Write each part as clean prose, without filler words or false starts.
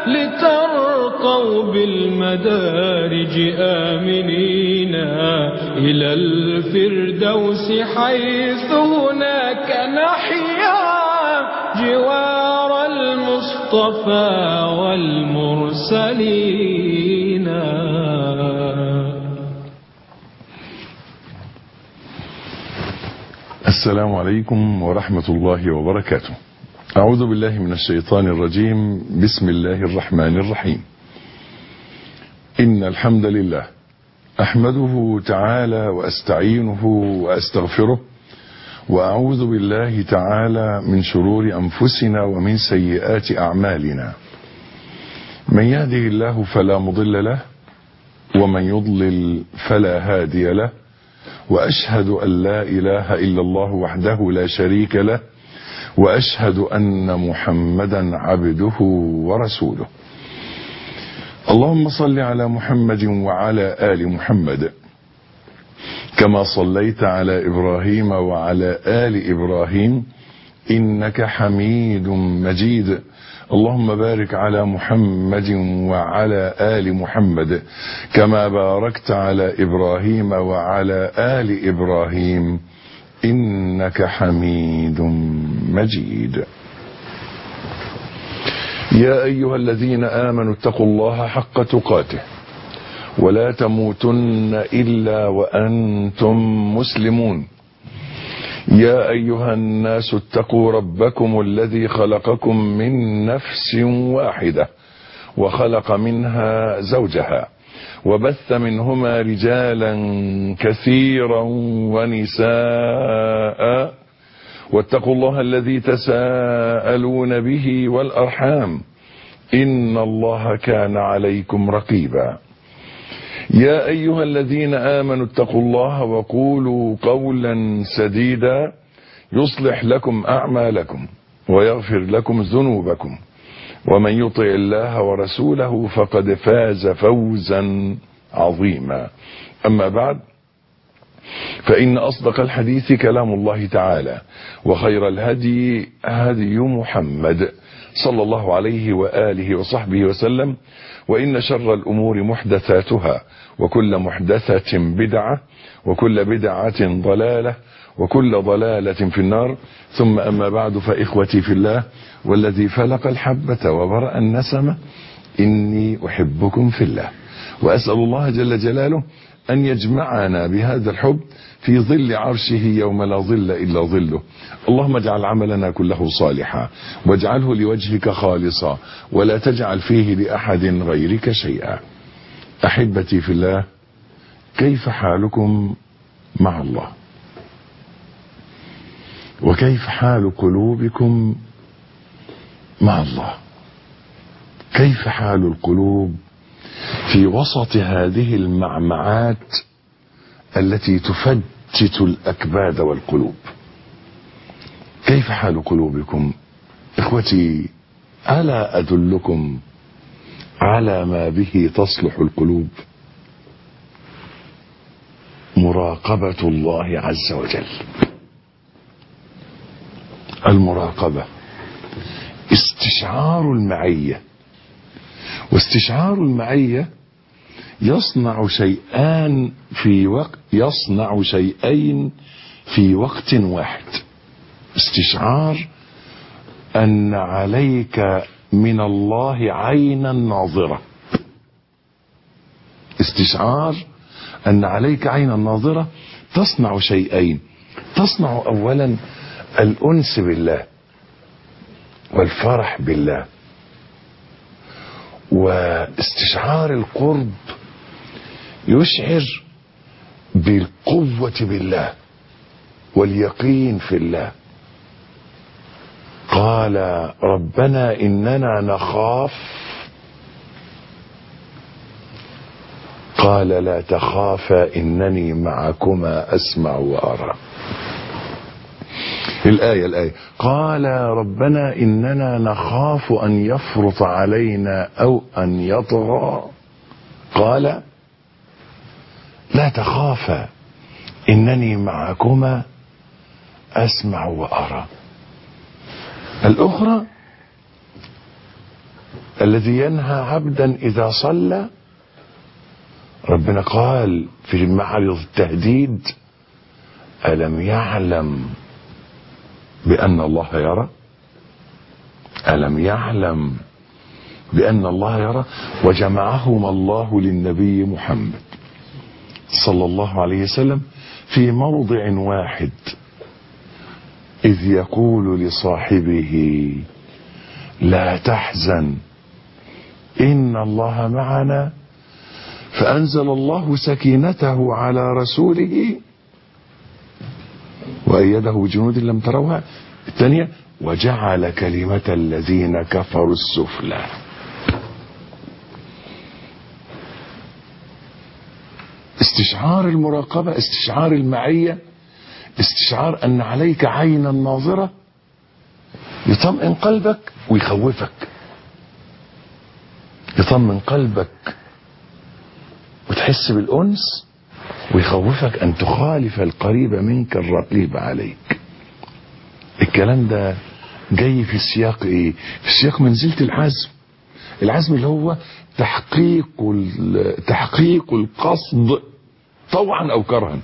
لترقوا بالمدارج آمنين إلى الفردوس حيث هناك نحيا جوار المصطفى والمرسلين. السلام عليكم ورحمة الله وبركاته. أعوذ بالله من الشيطان الرجيم. بسم الله الرحمن الرحيم. إن الحمد لله أحمده تعالى وأستعينه وأستغفره، وأعوذ بالله تعالى من شرور أنفسنا ومن سيئات أعمالنا. من يهده الله فلا مضل له، ومن يضلل فلا هادي له، وأشهد أن لا إله إلا الله وحده لا شريك له، وأشهد أن محمدا عبده ورسوله. اللهم صل على محمد وعلى آل محمد كما صليت على إبراهيم وعلى آل إبراهيم إنك حميد مجيد. اللهم بارك على محمد وعلى آل محمد كما باركت على إبراهيم وعلى آل إبراهيم إنك حميد مجيد. يا أيها الذين آمنوا اتقوا الله حق تقاته ولا تموتن إلا وأنتم مسلمون. يا أيها الناس اتقوا ربكم الذي خلقكم من نفس واحدة وخلق منها زوجها وبث منهما رجالا كثيرا ونساء، واتقوا الله الذي تساءلون به والأرحام إن الله كان عليكم رقيبا. يا أيها الذين آمنوا اتقوا الله وقولوا قولا سديدا يصلح لكم أعمالكم ويغفر لكم ذنوبكم، ومن يطع الله ورسوله فقد فاز فوزا عظيما. أما بعد، فإن أصدق الحديث كلام الله تعالى، وخير الهدي هدي محمد صلى الله عليه وآله وصحبه وسلم، وإن شر الأمور محدثاتها، وكل محدثة بدعة، وكل بدعة ضلالة، وكل ضلالة في النار. ثم أما بعد، فإخوتي في الله والذي فلق الحبة وبرأ النسمة، إني أحبكم في الله، وأسأل الله جل جلاله أن يجمعنا بهذا الحب في ظل عرشه يوم لا ظل إلا ظله. اللهم اجعل عملنا كله صالحا، واجعله لوجهك خالصا، ولا تجعل فيه لأحد غيرك شيئا. أحبتي في الله، كيف حالكم مع الله؟ وكيف حال قلوبكم مع الله؟ كيف حال القلوب في وسط هذه المعمعات التي تفتت الأكباد والقلوب؟ كيف حال قلوبكم؟ إخوتي، ألا أدلكم على ما به تصلح القلوب؟ مراقبة الله عز وجل. المراقبة استشعار المعية، واستشعار المعية يصنع شيئين في وقت واحد. استشعار أن عليك من الله عينا ناظرة. استشعار أن عليك عينا ناظرة تصنع شيئين. تصنع أولا الأنس بالله والفرح بالله، واستشعار القرب يشعر بالقوة بالله واليقين في الله. قال ربنا إننا نخاف، قال لا تخافا إنني معكما أسمع وأرى. الآية قال ربنا إننا نخاف أن يفرط علينا أو أن يطغى، قال لا تخافا إنني معكما أسمع وأرى. الأخرى الذي ينهى عبدا إذا صلى. ربنا قال في معرض التهديد: ألم يعلم بأن الله يرى؟ ألم يعلم بأن الله يرى؟ وجمعهما الله للنبي محمد صلى الله عليه وسلم في موضع واحد، إذ يقول لصاحبه: لا تحزن إن الله معنا، فأنزل الله سكينته على رسوله وأيده بجنود لم تروها. الثانية: وجعل كلمة الذين كفروا السفلى. استشعار المراقبة، استشعار المعية، استشعار أن عليك عينا ناظرة يطمئن قلبك ويخوفك، يطمئن قلبك وتحس بالأنس، ويخوفك أن تخالف القريب منك الرقيب عليك. الكلام ده جاي في سياق ايه؟ في سياق منزلة العزم. العزم اللي هو تحقيق القصد طوعا او كرها.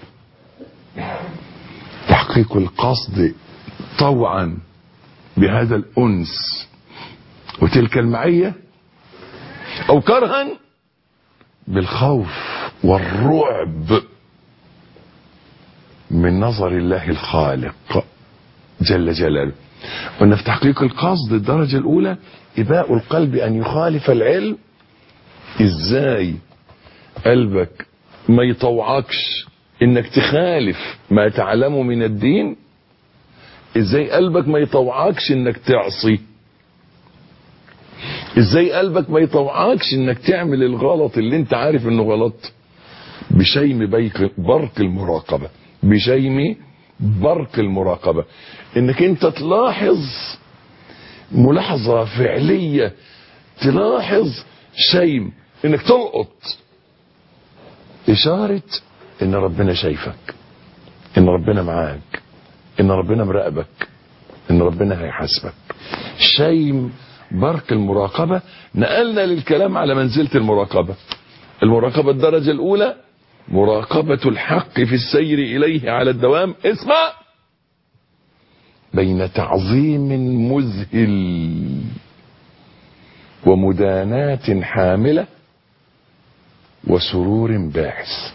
تحقيق القصد طوعا بهذا الأنس وتلك المعية، او كرها بالخوف والرعب من نظر الله الخالق جل جلاله. قلنا في تحقيق القصد الدرجة الأولى إباء القلب أن يخالف العلم. إزاي قلبك ما يطوعكش إنك تخالف ما تعلمه من الدين؟ إزاي قلبك ما يطوعكش إنك تعصي؟ إزاي قلبك ما يطوعكش إنك تعمل الغلط اللي أنت عارف إنه غلط؟ بشيم برق المراقبة، بشيم برق المراقبة، انك انت تلاحظ ملاحظة فعلية، تلاحظ شيم، انك تلقط اشارة ان ربنا شايفك، ان ربنا معاك، ان ربنا مراقبك، ان ربنا هيحاسبك. شيم برق المراقبة. نقلنا للكلام على منزلة المراقبة. المراقبة الدرجة الأولى مراقبة الحق في السير إليه على الدوام. اسمع: بين تعظيم مذهل ومداناة حاملة وسرور باعث.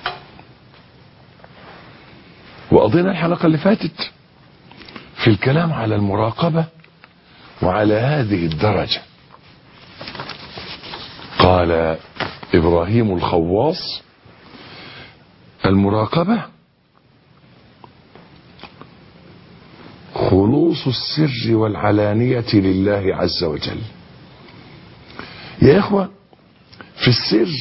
وقضينا الحلقة اللي فاتت في الكلام على المراقبة وعلى هذه الدرجة. قال إبراهيم الخواص: المراقبة خلوص السر والعلانية لله عز وجل. يا إخوة، في السر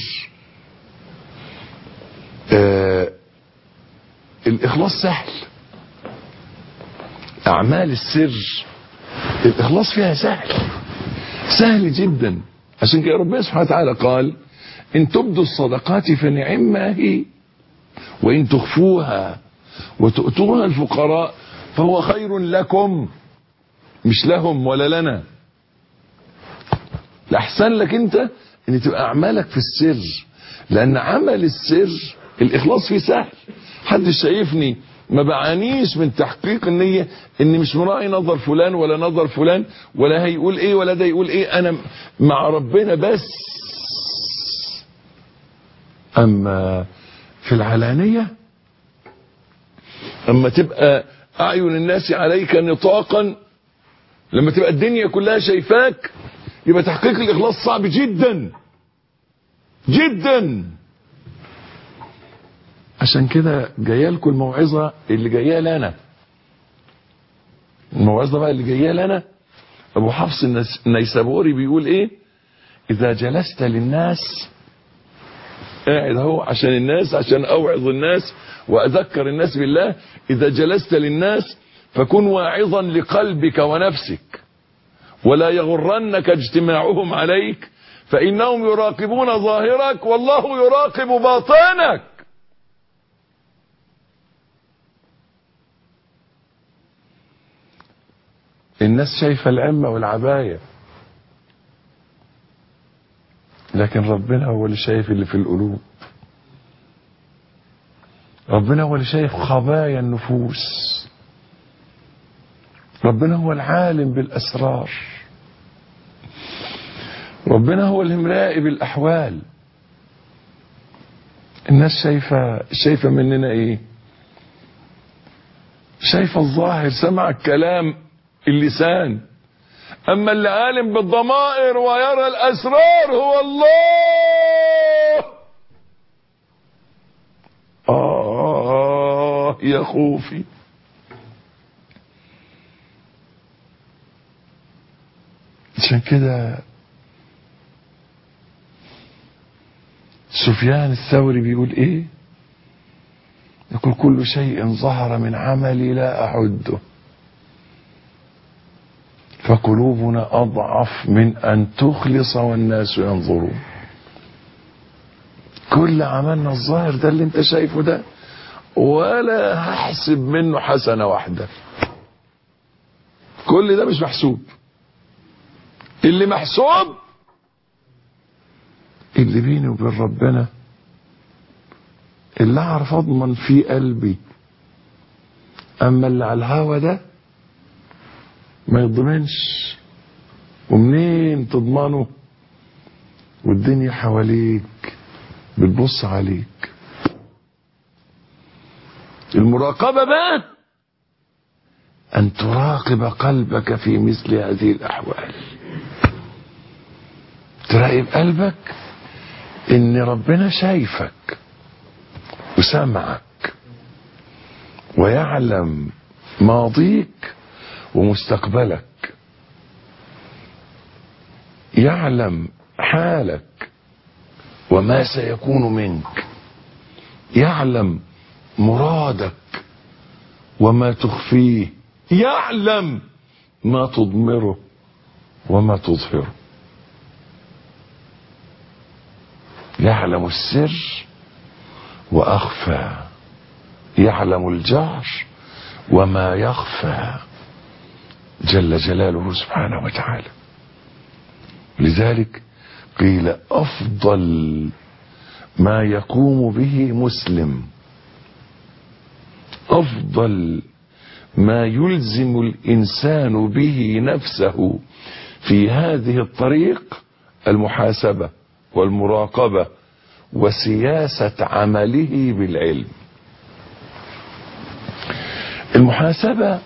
الإخلاص سهل. أعمال السر الإخلاص فيها سهل جدا. عشان كده ربنا سبحانه وتعالى قال: إن تبدوا الصدقات فنعما هي، وإن تخفوها وتؤتوها الفقراء فهو خير لكم. مش لهم ولا لنا، الأحسن لك أنت أن تبقى أعمالك في السر، لأن عمل السر الإخلاص فيه سهل. حد شايفني ما بعانيش من تحقيق النية، اني مش مراعي نظر فلان ولا نظر فلان ولا هيقول ايه ولا ده يقول ايه، انا مع ربنا بس. اما في العلانية، اما تبقى اعين الناس عليك نطاقا، لما تبقى الدنيا كلها شايفاك، يبقى تحقيق الاخلاص صعب جدا جدا. عشان كده جايه لكم الموعظه اللي جايه لنا. الموعظه بقى اللي جايه لنا، ابو حفص النيسابوري بيقول ايه: اذا جلست للناس، قاعد اهو عشان الناس، عشان اوعظ الناس واذكر الناس بالله. اذا جلست للناس فكن واعظا لقلبك ونفسك، ولا يغرنك اجتماعهم عليك، فانهم يراقبون ظاهرك والله يراقب باطنك. الناس شايفة العمة والعباية، لكن ربنا هو اللي شايف اللي في القلوب. ربنا هو اللي شايف خبايا النفوس. ربنا هو العالم بالأسرار. ربنا هو اللي مراقب الأحوال. الناس شايفة مننا ايه؟ شايفة الظاهر، سمع الكلام اللسان. اما اللي عالم بالضمائر ويرى الاسرار هو الله. يا خوفي. عشان كده سفيان الثوري بيقول ايه؟ يقول كل شيء ظهر من عملي لا أعده، فقلوبنا أضعف من أن تخلص والناس ينظرون. كل عملنا الظاهر ده اللي انت شايفه ده ولا هحسب منه حسنة واحدة. كل ده مش محسوب. اللي محسوب اللي بيني وبين ربنا، اللي اعرف اضمن في قلبي. اما اللي على الهوى ده ما يضمنش. ومنين تضمنه والدنيا حواليك بتبص عليك؟ المراقبة بقى ان تراقب قلبك في مثل هذه الاحوال. تراقب قلبك ان ربنا شايفك وسمعك ويعلم ماضيك ومستقبلك، يعلم حالك وما سيكون منك، يعلم مرادك وما تخفيه، يعلم ما تضمره وما تظهره، يعلم السر وأخفى، يعلم الجهر وما يخفى جل جلاله سبحانه وتعالى. لذلك قيل أفضل ما يقوم به مسلم، أفضل ما يلزم الإنسان به نفسه في هذه الطريق المحاسبة والمراقبة وسياسة عمله بالعلم. المحاسبة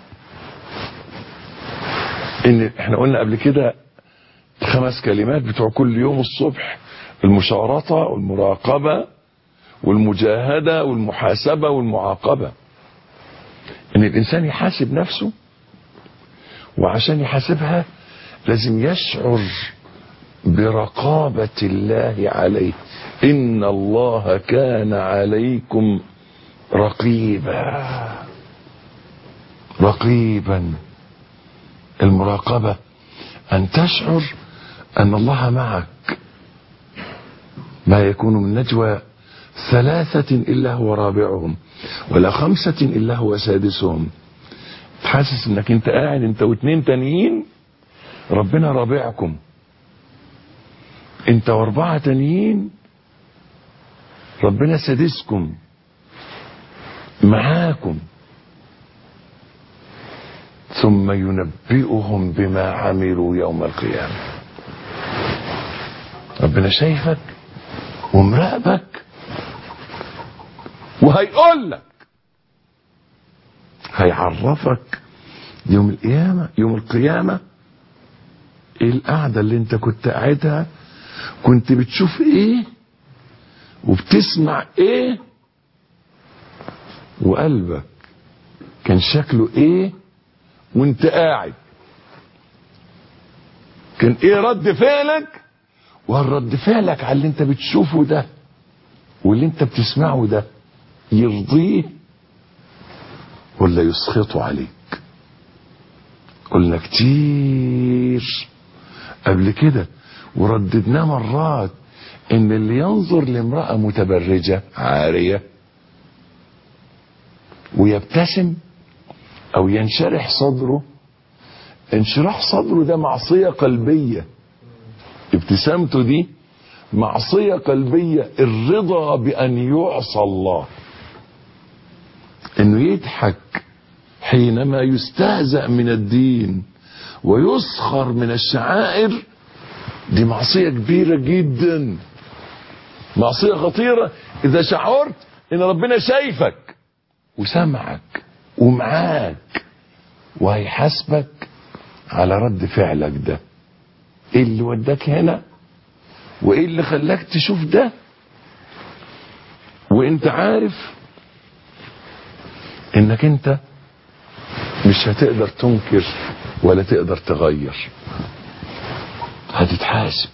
ان احنا قلنا قبل كده 5 كلمات بتوع كل يوم الصبح: المشارطة والمراقبة والمجاهدة والمحاسبة والمعاقبة. ان الانسان يحاسب نفسه، وعشان يحاسبها لازم يشعر برقابة الله عليه. إن الله كان عليكم رقيبا. رقيبا. المراقبة أن تشعر أن الله معك. ما يكون من نجوى 3 إلا هو رابعهم ولا 5 إلا هو سادسهم. تحسس انك انت قاعد انت و2 تانيين، ربنا رابعكم. انت و4 تانيين، ربنا سادسكم معاكم. ثم ينبئهم بما عملوا يوم القيامة. ربنا شايفك ومراقبك وهيقول لك، هيعرفك يوم القيامة ايه القعدة اللي انت كنت قاعدها، كنت بتشوف ايه وبتسمع ايه، وقلبك كان شكله ايه وانت قاعد. كان ايه رد فعلك، وهل رد فعلك على اللي انت بتشوفه ده واللي انت بتسمعه ده يرضيه ولا يسخطه عليك. قلنا كتير قبل كده ورددناه مرات ان اللي ينظر لامرأة متبرجة عارية ويبتسم او ينشرح صدره، انشراح صدره ده معصية قلبية، ابتسامته دي معصية قلبية الرضا بأن يعصى الله، انه يضحك حينما يستهزأ من الدين ويسخر من الشعائر. دي معصية كبيرة جدا، معصية خطيرة. اذا شعرت ان ربنا شايفك وسمعك ومعاك وهيحاسبك على رد فعلك ده، ايه اللي وداك هنا وايه اللي خلاك تشوف ده، وانت عارف انك انت مش هتقدر تنكر ولا تقدر تغير، هتتحاسب.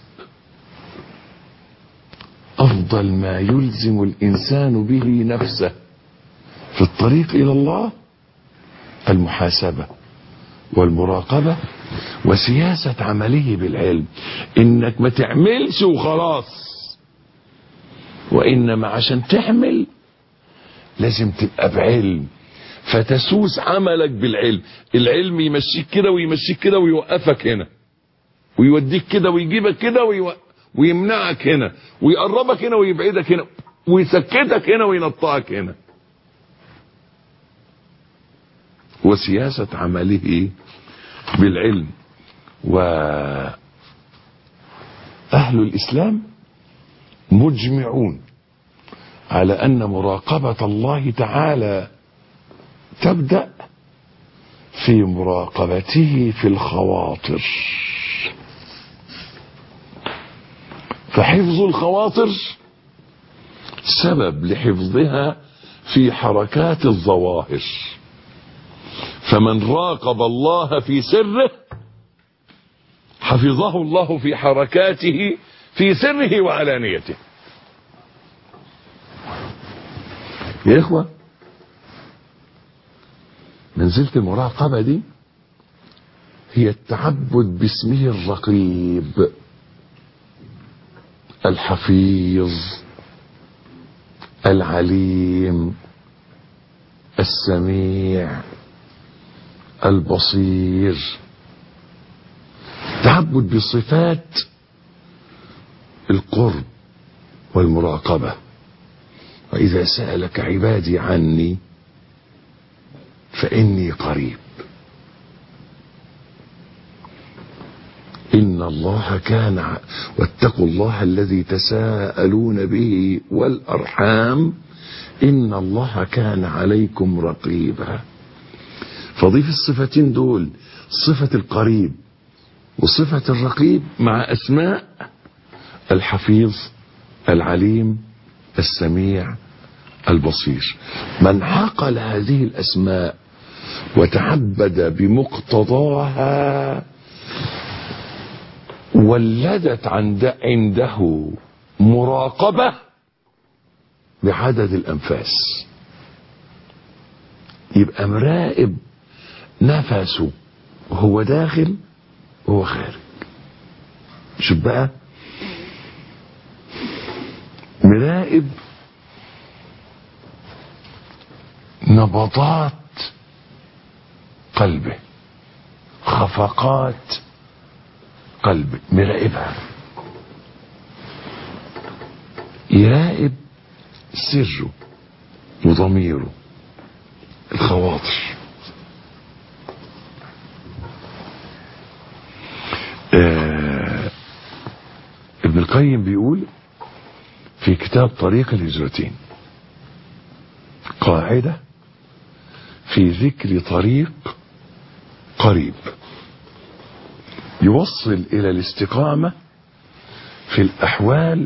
افضل ما يلزم الانسان به نفسه في الطريق الى الله المحاسبة والمراقبة وسياسة عمله بالعلم، انك ما تعملش وخلاص، وانما عشان تعمل لازم تبقى بعلم، فتسوس عملك بالعلم. العلم يمشيك كده ويمشيك كده ويوقفك هنا، ويوديك كده ويجيبك كده ويمنعك هنا، ويقربك هنا ويبعدك هنا، ويسكتك هنا وينطقك هنا. وسياسة عمله بالعلم. وأهل الإسلام مجمعون على أن مراقبة الله تعالى تبدأ في مراقبته في الخواطر، فحفظ الخواطر سبب لحفظها في حركات الظواهر. فمن راقب الله في سره حفظه الله في حركاته في سره وعلانيته. يا إخوة، منزلة المراقبة دي هي التعبد باسمه الرقيب الحفيظ العليم السميع البصير. تعبد بصفات القرب والمراقبة. وإذا سألك عبادي عني فإني قريب. إن الله كان واتقوا الله الذي تساءلون به والأرحام إن الله كان عليكم رقيبا. فضيف الصفتين دول، صفة القريب وصفة الرقيب، مع أسماء الحفيظ العليم السميع البصير. من عقل هذه الأسماء وتعبد بمقتضاها ولدت عنده مراقبة بعدد الأنفاس. يبقى مراقب نفسه وهو داخل وهو خارج. شوف بقى، مراقب نبضات قلبه، خفقات قلبه، مراقبها. يراقب سره وضميره، الخواطر. ابن القيم بيقول في كتاب طريق الهجرتين قاعدة في ذكر طريق قريب يوصل إلى الاستقامة في الأحوال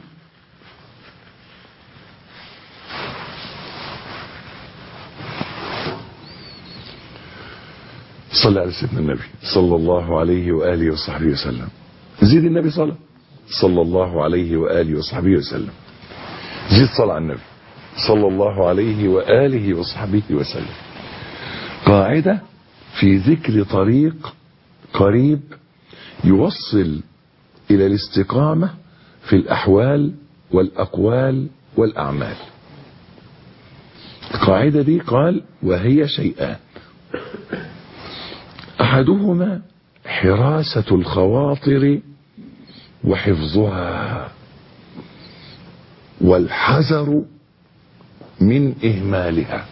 صلى على سيدنا النبي صلى الله عليه وآله وصحبه وسلم. زيد النبي صلى الله عليه وآله وصحبه وسلم. زيد صلى على النبي صلى الله عليه وآله وصحبه وسلم. قاعدة في ذكر طريق قريب يوصل إلى الاستقامة في الأحوال والأقوال والأعمال. القاعدة دي قال وهي شيئان: أحدهما حراسة الخواطر وحفظها، والحذر من إهمالها.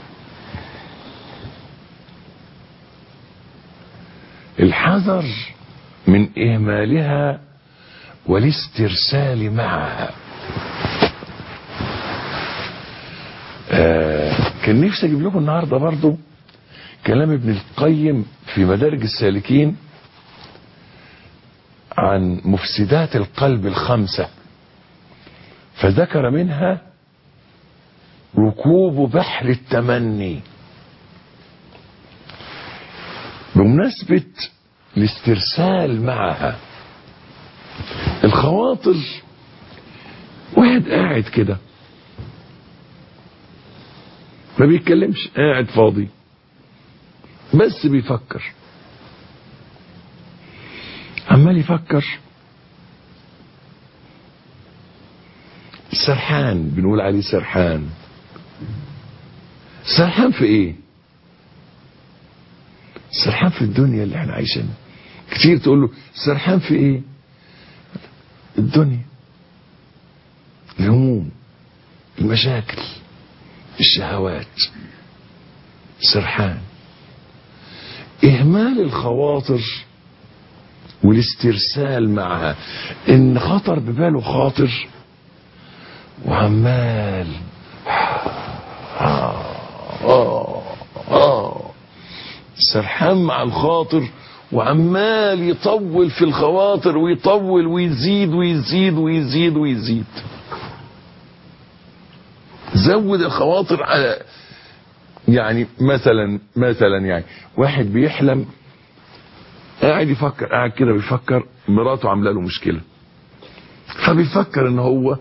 الحذر من إهمالها والاسترسال معها. كان نفسي أجيب لكم النهاردة برضو كلام ابن القيم في مدارج السالكين عن مفسدات القلب الخمسة، فذكر منها ركوب بحر التمني. بمناسبة الاسترسال معها، الخواطر، واحد قاعد كده ما بيتكلمش، قاعد فاضي بس بيفكر، عمال يفكر، سرحان، بنقول عليه سرحان. سرحان في ايه؟ سرحان في الدنيا اللي احنا عايشينها. كتير تقول له سرحان في ايه؟ الدنيا، الهموم، المشاكل، الشهوات. سرحان. اهمال الخواطر والاسترسال معها، ان خطر بباله خاطر وعمال سرحان مع الخاطر وعمال يطول في الخواطر، ويطول ويزيد ويزيد ويزيد ويزيد. زود الخواطر على، يعني مثلا يعني واحد بيحلم، قاعد يفكر، قاعد كده بيفكر مراته عامله له مشكله، فبيفكر ان هو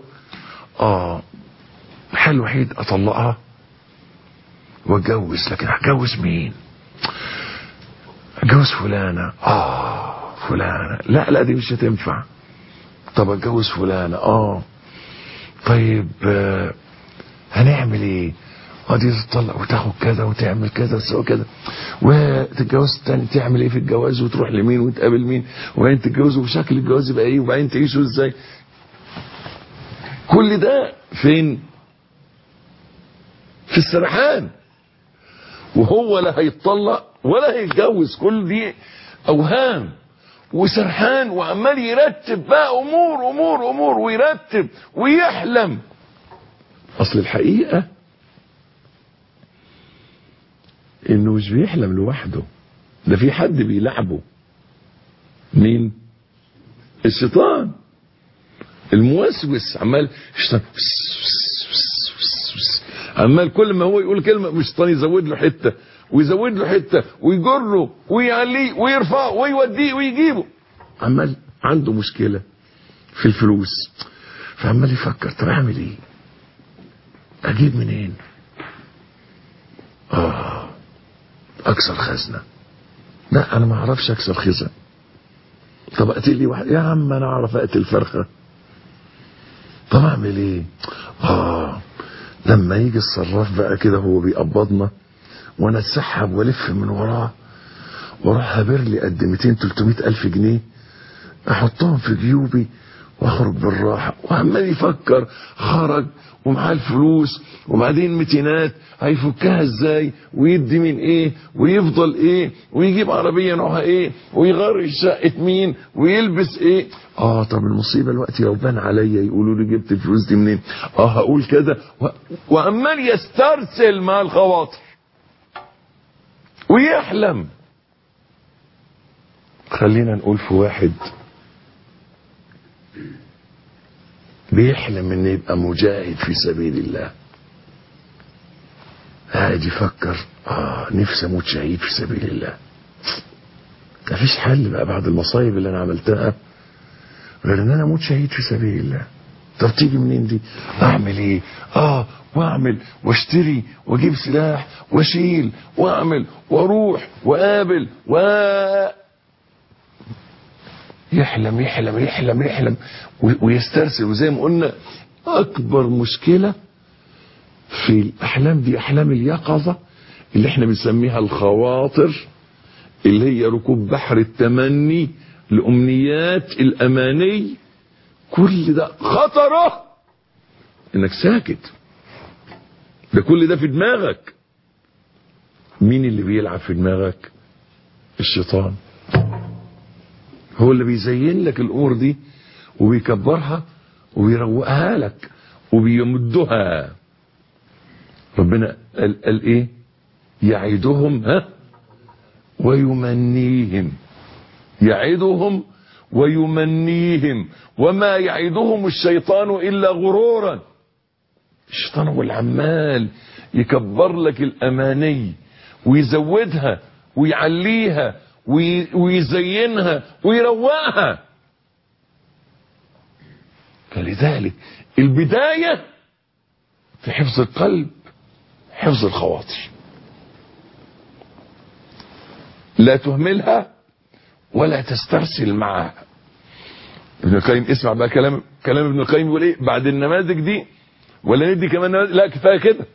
الحل الوحيد اطلقها واتجوز. لكن هتجوز مين؟ اتجوز فلانه. فلانه، لا دي مش هتنفع. طب اتجوز فلانه. طيب هنعمل ايه؟ دي تطلق وتاخد كذا وتعمل كذا وتسوي كذا، وتتجوز تاني تعمل ايه في الجواز، وتروح لمين وتقابل مين، وبعدين تتجوزوا وشكل الجواز يبقى ايه، وبعدين تعيشوا ازاي. كل ده فين؟ في السرحان. وهو لا هيتطلق ولا هيتجوز، كل دي اوهام وسرحان، وعمال يرتب بقى امور امور امور، ويرتب ويحلم. اصل الحقيقه انه مش بيحلم لوحده، ده في حد بيلعبه. مين؟ الشيطان الموسوس. عمال كل ما هو يقول كلمه الشيطان يزود له حته ويزود له حته ويجره ويعليه ويرفعه ويوديه ويجيبه. عمال عنده مشكله في الفلوس، فعمال يفكر طب اعمل ايه؟ اجيب منين؟ اكسر خزنه. لا انا ما اعرفش اكسر خزن. طب اقتل لي واحد؟ يا عم انا اعرف اقتل فرخه. طب اعمل ايه؟ لما يجي الصراف بقى كده هو بيقبضنا، وانا اتسحب والف من وراه واروح هابر لي قد 200-300 الف جنيه، احطهم في جيوبي واخرج بالراحه. وعمال يفكر، خرج ومعاه الفلوس، وبعدين متينات هيفكها ازاي، ويدي من ايه، ويفضل ايه، ويجيب عربيه نوعها ايه، ويغير شقه مين، ويلبس ايه. طب المصيبه الوقت لو بان عليا يقولوا لي جبت الفلوس دي منين، هقول كده. وعمال يسترسل مع الخواطر ويحلم. خلينا نقول في واحد بيحلم ان يبقى مجاهد في سبيل الله، قاعد يفكر نفسي اموت شهيد في سبيل الله. مفيش حل بقى بعد المصايب اللي انا عملتها غير ان انا اموت شهيد في سبيل الله. طب تيجي منين دي؟ اعمل ايه؟ واعمل واشتري واجيب سلاح واشيل واعمل واروح واقابل يحلم يحلم يحلم يحلم ويسترسل. وزي ما قلنا اكبر مشكلة في الاحلام دي احلام اليقظة اللي احنا بنسميها الخواطر، اللي هي ركوب بحر التمني، الامنيات، الاماني. كل ده خطره انك ساكت. ده كل ده في دماغك. مين اللي بيلعب في دماغك؟ الشيطان. هو اللي بيزين لك الامور دي وبيكبرها وبيروقها لك وبيمدها. ربنا قال ايه؟ يعدهم ويمنيهم. يعدهم ويمنيهم وما يعدهم الشيطان الا غرورا. الشيطان هو العمال يكبر لك الاماني ويزودها ويعليها ويزينها ويروقها. فلذلك البداية في حفظ القلب حفظ الخواطر. لا تهملها ولا تسترسل معها. ابن القيم اسمع بقى كلام ابن القيم يقول ايه بعد النماذج دي، ولا ندي كمان نماذج؟ لا كفايه كده.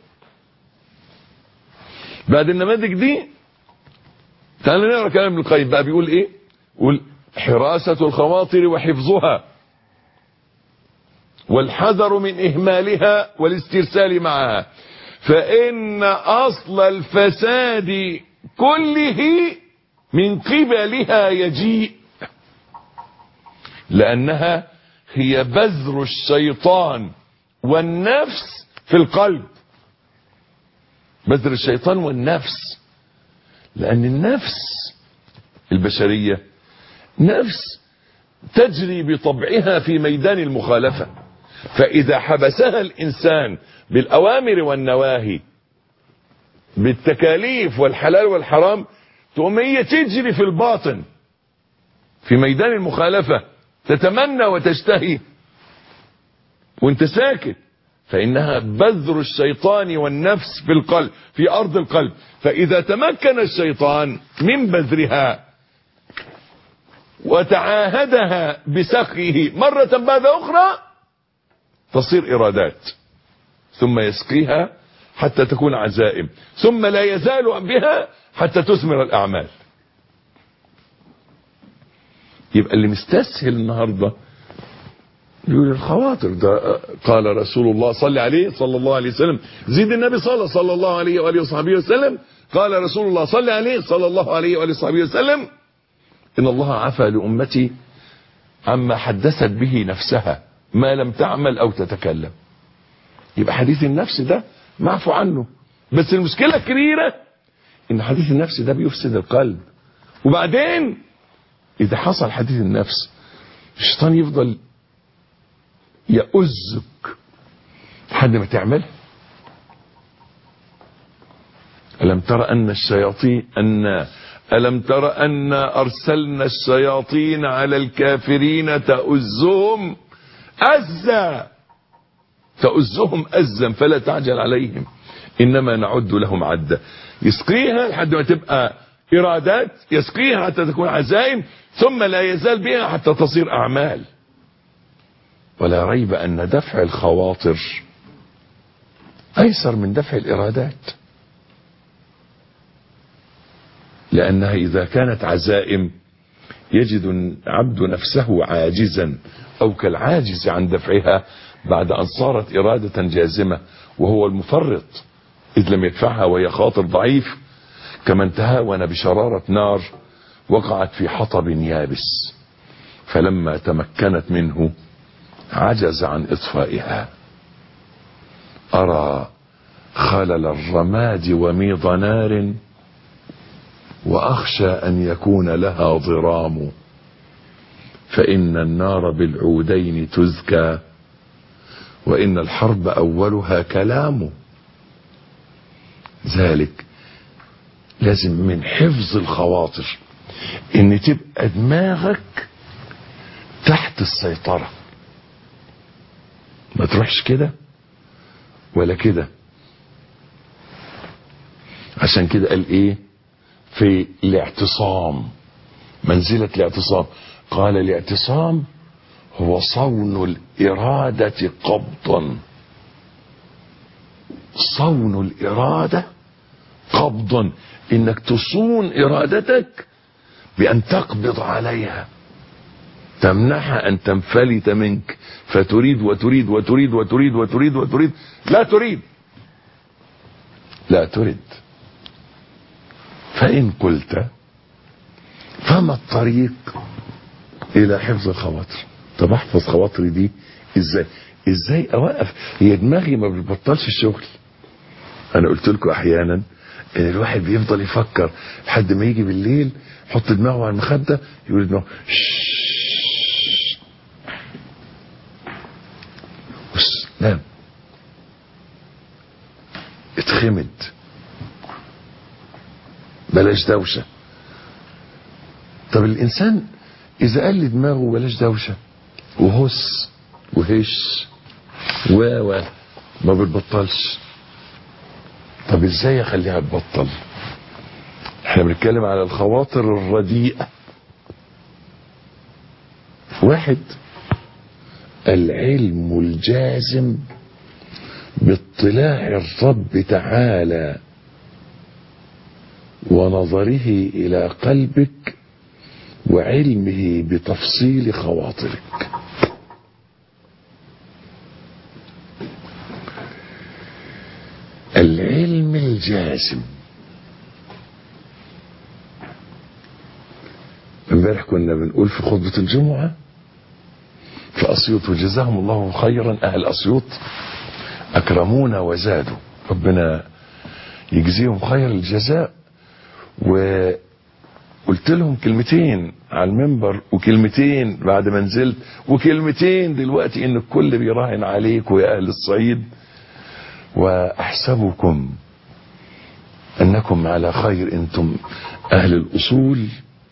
بعد النماذج دي تعالوا نقرا كلام ابن القيم بقى بيقول ايه. يقول حراسة الخواطر وحفظها والحذر من إهمالها والاسترسال معها، فإن أصل الفساد كله من قبلها يجيء، لأنها هي بذر الشيطان والنفس في القلب. بذر الشيطان والنفس، لأن النفس البشرية نفس تجري بطبعها في ميدان المخالفة، فإذا حبسها الإنسان بالأوامر والنواهي بالتكاليف والحلال والحرام تقوم هي تجري في الباطن في ميدان المخالفة، تتمنى وتشتهي وانت ساكت. فإنها بذر الشيطان والنفس في القلب في أرض القلب، فإذا تمكن الشيطان من بذرها وتعاهدها بسقيه مرة بعد أخرى تصير إرادات، ثم يسقيها حتى تكون عزائم، ثم لا يزال بها حتى تثمر الأعمال. يبقى اللي مستسهل النهاردة يقول الخواطر ده قال رسول الله صلى عليه صلى الله عليه وسلم، زيد النبي صلى الله عليه وآله وصحبه وسلم، قال رسول الله صلى عليه صلى الله عليه وآله وصحبه وسلم إن الله عفى لأمتي عما حدثت به نفسها ما لم تعمل أو تتكلم. يبقى حديث النفس ده معفو عنه، بس المشكلة الكبيرة إن حديث النفس ده بيفسد القلب. وبعدين إذا حصل حديث النفس الشيطان يفضل يؤذك لحد ما تعمل. ألم تر أن أرسلنا الشياطين على الكافرين تؤزهم أزا فلا تعجل عليهم إنما نعد لهم عدا. يسقيها لحد ما تبقى إرادات، يسقيها حتى تكون عزائم، ثم لا يزال بها حتى تصير أعمال. ولا ريب أن دفع الخواطر أيسر من دفع الإرادات، لأنها إذا كانت عزائم يجد العبد نفسه عاجزا أو كالعاجز عن دفعها بعد أن صارت إرادة جازمة، وهو المفرط إذ لم يدفعها وهي خاطر ضعيف، كمن تهاون بشرارة نار وقعت في حطب يابس فلما تمكنت منه عجز عن إطفائها. أرى خلل الرماد وميض نار وأخشى أن يكون لها ضرام، فإن النار بالعودين تزكى وإن الحرب أولها كلام. ذلك لازم من حفظ الخواطر إن تبقى دماغك تحت السيطرة، ما تروحش كده ولا كده. عشان كده قال ايه في الاعتصام، منزلة الاعتصام؟ قال الاعتصام هو صون الإرادة قبضا. صون الإرادة قبضا، انك تصون إرادتك بأن تقبض عليها تمنعها أن تنفلت منك، فتريد وتريد وتريد وتريد وتريد وتريد، لا تريد، لا ترد. فإن قلت فما الطريق إلى حفظ الخواطر؟ طب أحفظ خواطري دي إزاي أوقف؟ هي دماغي ما بتبطلش الشغل. أنا قلت لكم أحيانا إن الواحد بيفضل يفكر لحد ما يجي بالليل، يحط دماغه على المخدة، يقول دماغه نام، اتخمد، بلاش دوشة. طب الإنسان إذا قال لدماغه بلاش دوشة وهس وهش ما بتبطلش، طب إزاي أخليها تبطل؟ احنا بنتكلم على الخواطر الرديئة. واحد، العلم الجازم باطلاع الرب تعالى ونظره إلى قلبك وعلمه بتفصيل خواطرك. العلم الجازم. امبارح كنا بنقول في خطبة الجمعة في أسيوط، وجزاهم الله خيرا أهل أسيوط، أكرمونا وزادوا، ربنا يجزيهم خير الجزاء. وقلت لهم كلمتين على المنبر، وكلمتين بعد ما نزلت، وكلمتين دلوقتي، إن الكل بيراهن عليكم يا أهل الصعيد، وأحسبكم أنكم على خير. أنتم أهل الأصول،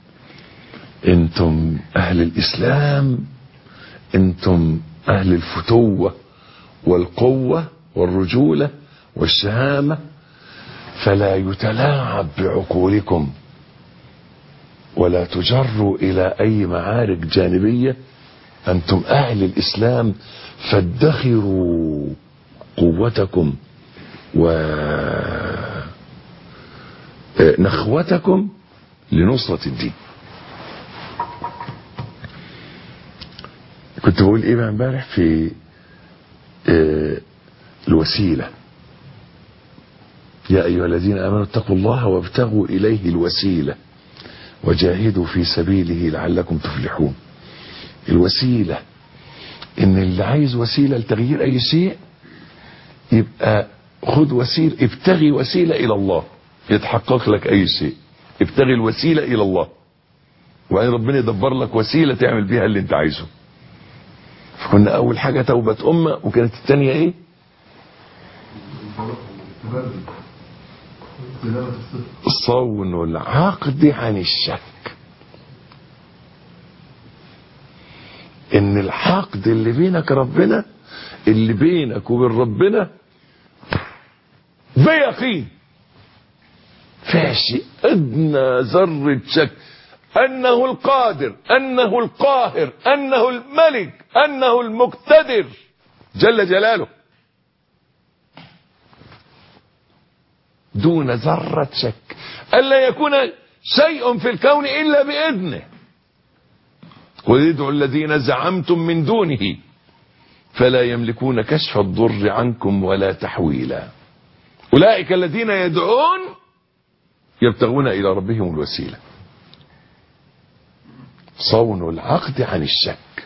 أنتم أهل الإسلام، أنتم أهل الفتوة والقوة والرجولة والشهامة، فلا يتلاعب بعقولكم ولا تجروا إلى أي معارك جانبية. أنتم أهل الإسلام، فادخروا قوتكم ونخوتكم لنصرة الدين. كنت بقول ايه بقى امبارح في الوسيلة؟ يا ايها الذين امنوا اتقوا الله وابتغوا اليه الوسيلة وجاهدوا في سبيله لعلكم تفلحون. الوسيلة، ان اللي عايز وسيلة لتغيير اي شيء يبقى خد وسيلة، ابتغي وسيلة الى الله يتحقق لك اي شيء. ابتغي الوسيلة الى الله، وبعدين ربنا يدبر لك وسيلة تعمل بيها اللي انت عايزه. فكنا اول حاجة توبة امة، وكانت الثانية ايه؟ صون العقد عن الشك. ان العقد اللي بينك ربنا، اللي بينك وبين ربنا بيقين، فيش ادنى ذرة شك انه القادر، انه القاهر، انه الملك، انه المقتدر جل جلاله، دون ذرة شك. ألا يكون شيء في الكون إلا بإذنه. قل ادعوا الذين زعمتم من دونه فلا يملكون كشف الضر عنكم ولا تحويلا. أولئك الذين يدعون يبتغون إلى ربهم الوسيلة. صون العقد عن الشك،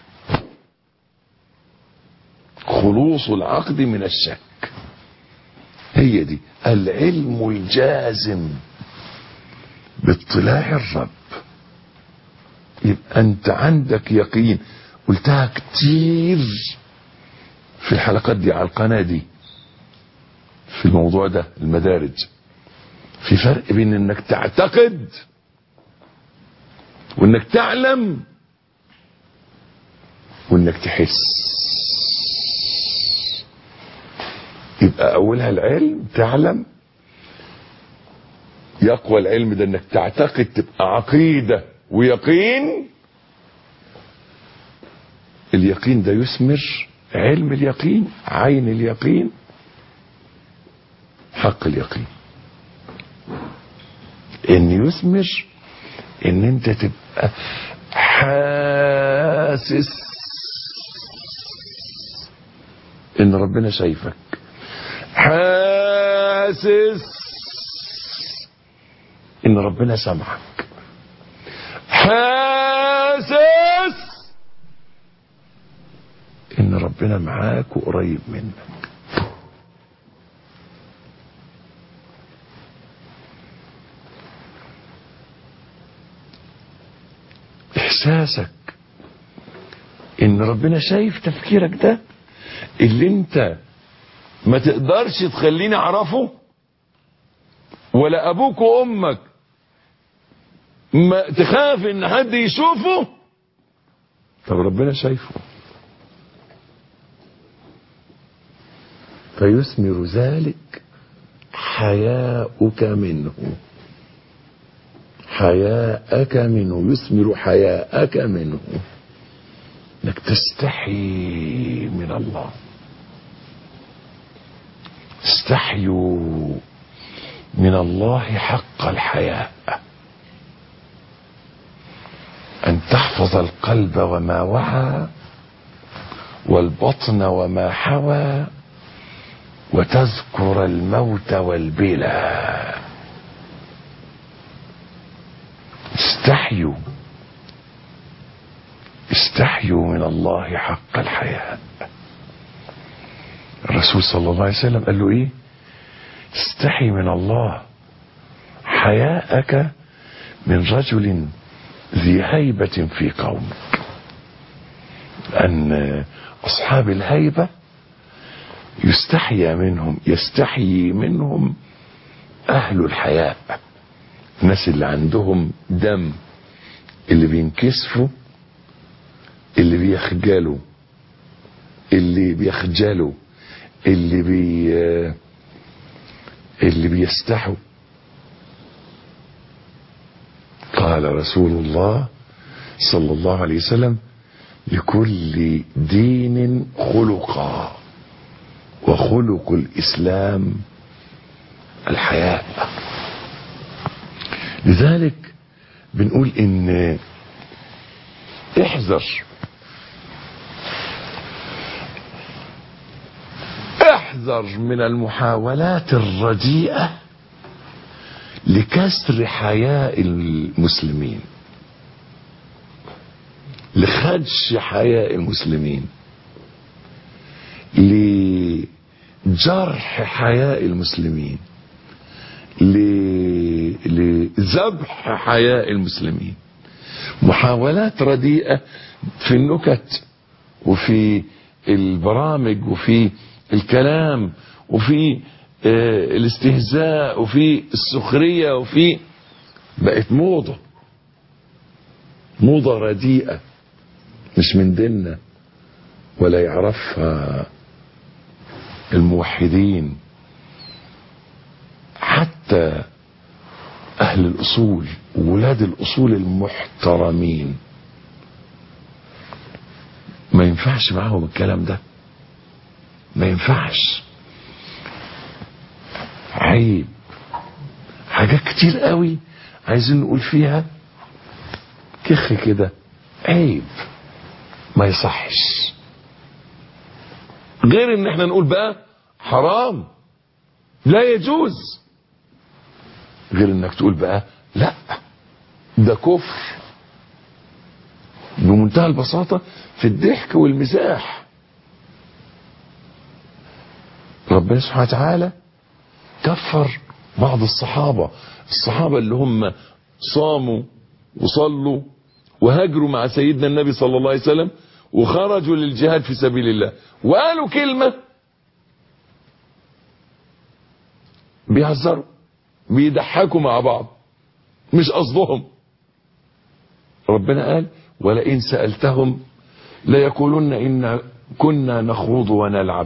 خلوص العقد من الشك، هي دي العلم الجازم باطلاع الرب. يبقى انت عندك يقين. قلتها كتير في الحلقات دي على القناة دي في الموضوع ده، المدارج. في فرق بين انك تعتقد وانك تعلم وانك تحس. يبقى اولها العلم، تعلم. يقوى العلم ده انك تعتقد، تبقى عقيدة ويقين. اليقين ده يثمر، علم اليقين، عين اليقين، حق اليقين. ان يثمر ان انت تبقى حاسس حاسس ان ربنا شايفك، حاسس ان ربنا سمعك، حاسس ان ربنا معاك وقريب منك. احساسك ان ربنا شايف تفكيرك ده اللي انت ما تقدرش تخليني اعرفه، ولا ابوك وامك ما تخاف ان حد يشوفه، طب ربنا شايفه فيثمر ذلك حياؤك منه، حياءك منه، يثمر حياءك منه، انك تستحي من الله. استحيوا من الله حق الحياء، أن تحفظ القلب وما وعى والبطن وما حوى وتذكر الموت والبلى. استحيوا من الله حق الحياء. الرسول صلى الله عليه وسلم قال له ايه؟ استحي من الله حياءك من رجل ذي هيبة في قومك. أن أصحاب الهيبة يستحيي منهم أهل الحياء، الناس اللي عندهم دم، اللي بينكسفوا، اللي بيخجلوا، اللي بيستحوا. قال رسول الله صلى الله عليه وسلم: لكل دين خلقا، وخلق الإسلام الحياء. لذلك بنقول إن احذر من المحاولات الرديئة لكسر حياء المسلمين، لخدش حياء المسلمين، لجرح حياء المسلمين، لذبح حياء المسلمين. محاولات رديئة في النكت وفي البرامج وفي الكلام وفي الاستهزاء وفي السخرية وفي بقت موضة رديئة مش من ديننا ولا يعرفها الموحدين. حتى أهل الأصول وولاد الأصول المحترمين ما ينفعش معهم الكلام ده، ما ينفعش. عيب. حاجات كتير قوي عايزين نقول فيها كخ كده، عيب، ما يصحش. غير ان احنا نقول بقى حرام، لا يجوز، غير انك تقول بقى لا ده كفر بمنتهى البساطة في الضحك والمزاح. ربنا سبحانه وتعالى كفر بعض الصحابة اللي هم صاموا وصلوا وهاجروا مع سيدنا النبي صلى الله عليه وسلم وخرجوا للجهاد في سبيل الله وقالوا كلمة بيهزروا بيضحكوا مع بعض مش قصدهم. ربنا قال: ولئن سألتهم ليقولن إن كنا نخوض ونلعب.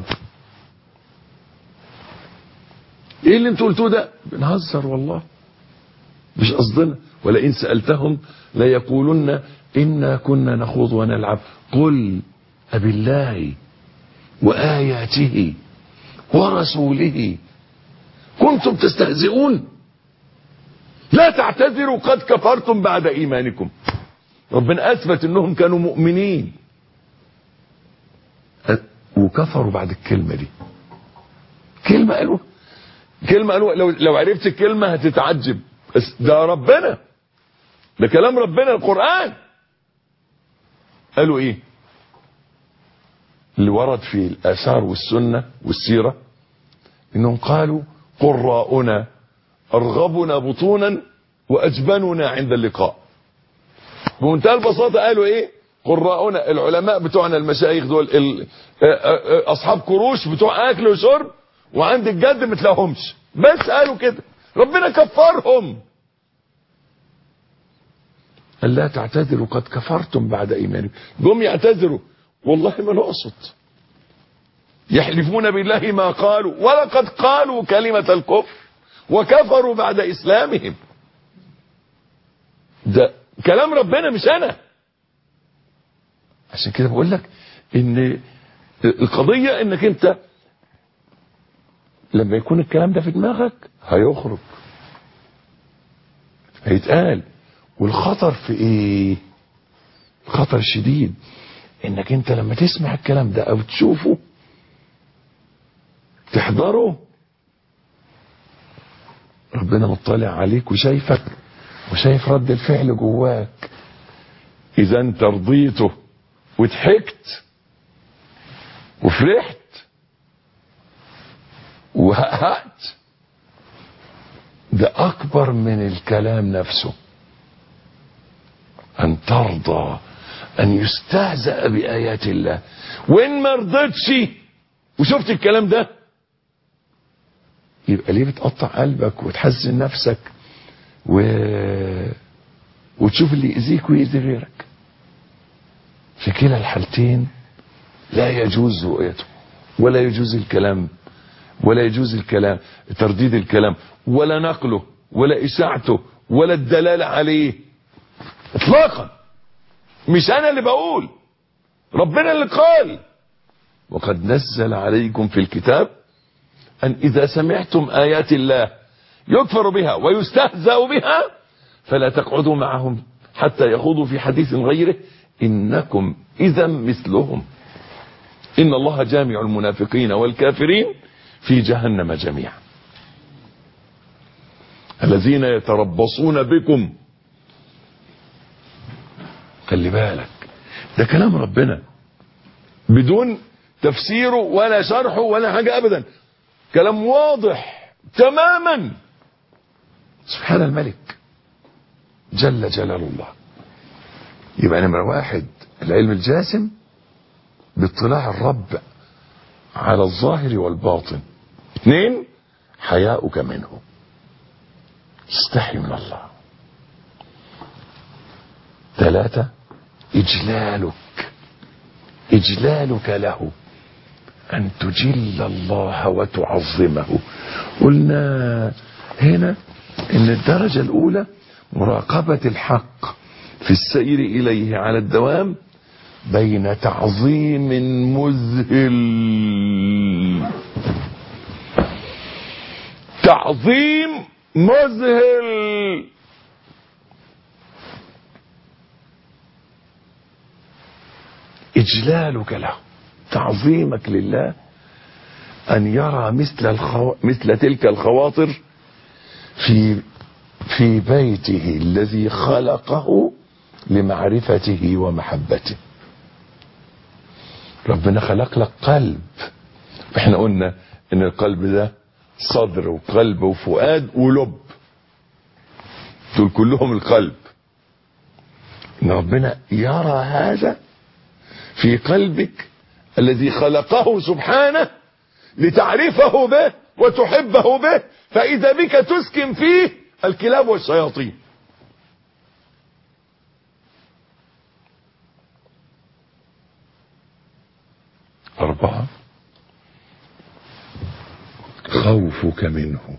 ايه اللي انتوا قلتوه ده؟ بنهزر والله مش قصدنا. ولئن سألتهم ليقولن إنا كنا نخوض ونلعب قل أبالله وآياته ورسوله كنتم تستهزئون لا تعتذروا قد كفرتم بعد إيمانكم. ربنا اثبت انهم كانوا مؤمنين وكفروا بعد الكلمة دي. كلمة قالوا لو عرفت الكلمة هتتعجب، بس ده ربنا، ده كلام ربنا القرآن. قالوا ايه اللي ورد في الآثار والسنة والسيرة؟ انهم قالوا قراؤنا ارغبنا بطونا واجبننا عند اللقاء. بمنتهى البساطة قالوا ايه؟ قراؤنا العلماء بتوعنا المشايخ دول اصحاب قروش بتوع اكل وشرب، وعند الجد متلاقوهمش، بس قالوا كده. ربنا كفرهم، قال لا تعتذروا قد كفرتم بعد ايمانكم. جم يعتذروا والله ما نقصد، يحلفون بالله ما قالوا ولقد قالوا كلمة الكفر وكفروا بعد اسلامهم. ده كلام ربنا مش انا. عشان كده بقول لك ان القضية انك انت لما يكون الكلام ده في دماغك هيخرج، هيتقال. والخطر في ايه؟ الخطر الشديد انك انت لما تسمع الكلام ده او تشوفه تحضره، ربنا مطلع عليك وشايفك وشايف رد الفعل جواك. اذا انت رضيته وضحكت وفرحت وهقت، ده اكبر من الكلام نفسه. ان ترضى ان يستهزأ بآيات الله. وان ما رضيتش وشفت الكلام ده، يبقى ليه بتقطع قلبك وتحزن نفسك وتشوف اللي يأذيك ويأذي غيرك؟ في كلا الحالتين لا يجوز رؤيته، ولا يجوز الكلام، ولا يجوز الكلام ترديد الكلام، ولا نقله، ولا إشاعته، ولا الدلالة عليه اطلاقا. مش انا اللي بقول، ربنا اللي قال: وقد نزل عليكم في الكتاب ان اذا سمعتم ايات الله يكفر بها ويستهزأ بها فلا تقعدوا معهم حتى يخوضوا في حديث غيره انكم اذا مثلهم ان الله جامع المنافقين والكافرين في جهنم جميعا. الذين يتربصون بكم، خلي بالك، ده كلام ربنا بدون تفسيره ولا شرحه ولا حاجة ابدا، كلام واضح تماما. سبحان الملك جل جلال الله. يبقى نمرة واحد العلم الجاسم باطلاع الرب على الظاهر والباطن. 2 حياؤك منه، استحي من الله. 3 إجلالك له، أن تجل الله وتعظمه. قلنا هنا إن الدرجة الأولى مراقبة الحق في السير إليه على الدوام بين تعظيم مذهل، تعظيم مذهل، إجلالك له، تعظيمك لله، أن يرى مثل تلك الخواطر في بيته الذي خلقه لمعرفته ومحبته. ربنا خلق لك قلب. احنا قلنا ان القلب ده صدر وقلب وفؤاد ولب، دول كلهم القلب. ان ربنا يرى هذا في قلبك الذي خلقه سبحانه لتعرفه به وتحبه به، فإذا بك تسكن فيه الكلاب والشياطين. 4 خوفك منه،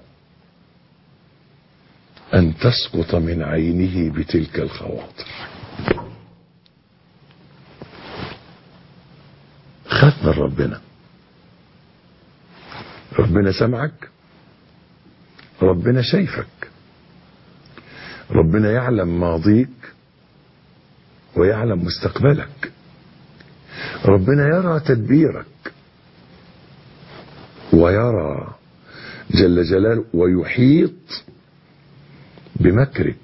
أن تسقط من عينه بتلك الخواطر. خاف من ربنا. ربنا سمعك، ربنا شايفك، ربنا يعلم ماضيك ويعلم مستقبلك. ربنا يرى تدبيرك ويرى جل جلاله ويحيط بمكرك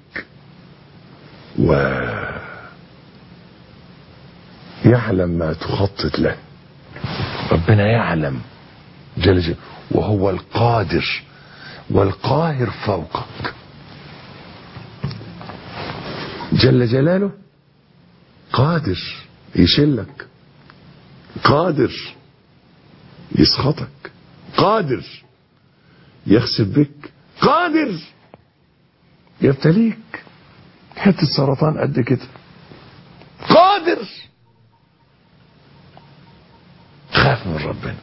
ويعلم ما تخطط له. ربنا يعلم جل جلاله، وهو القادر والقاهر فوقك جل جلاله. قادر يشلك، قادر يسخطك، قادر يخسف بك، قادر يبتليك حتة سرطان قد كده، قادر. خاف من ربنا،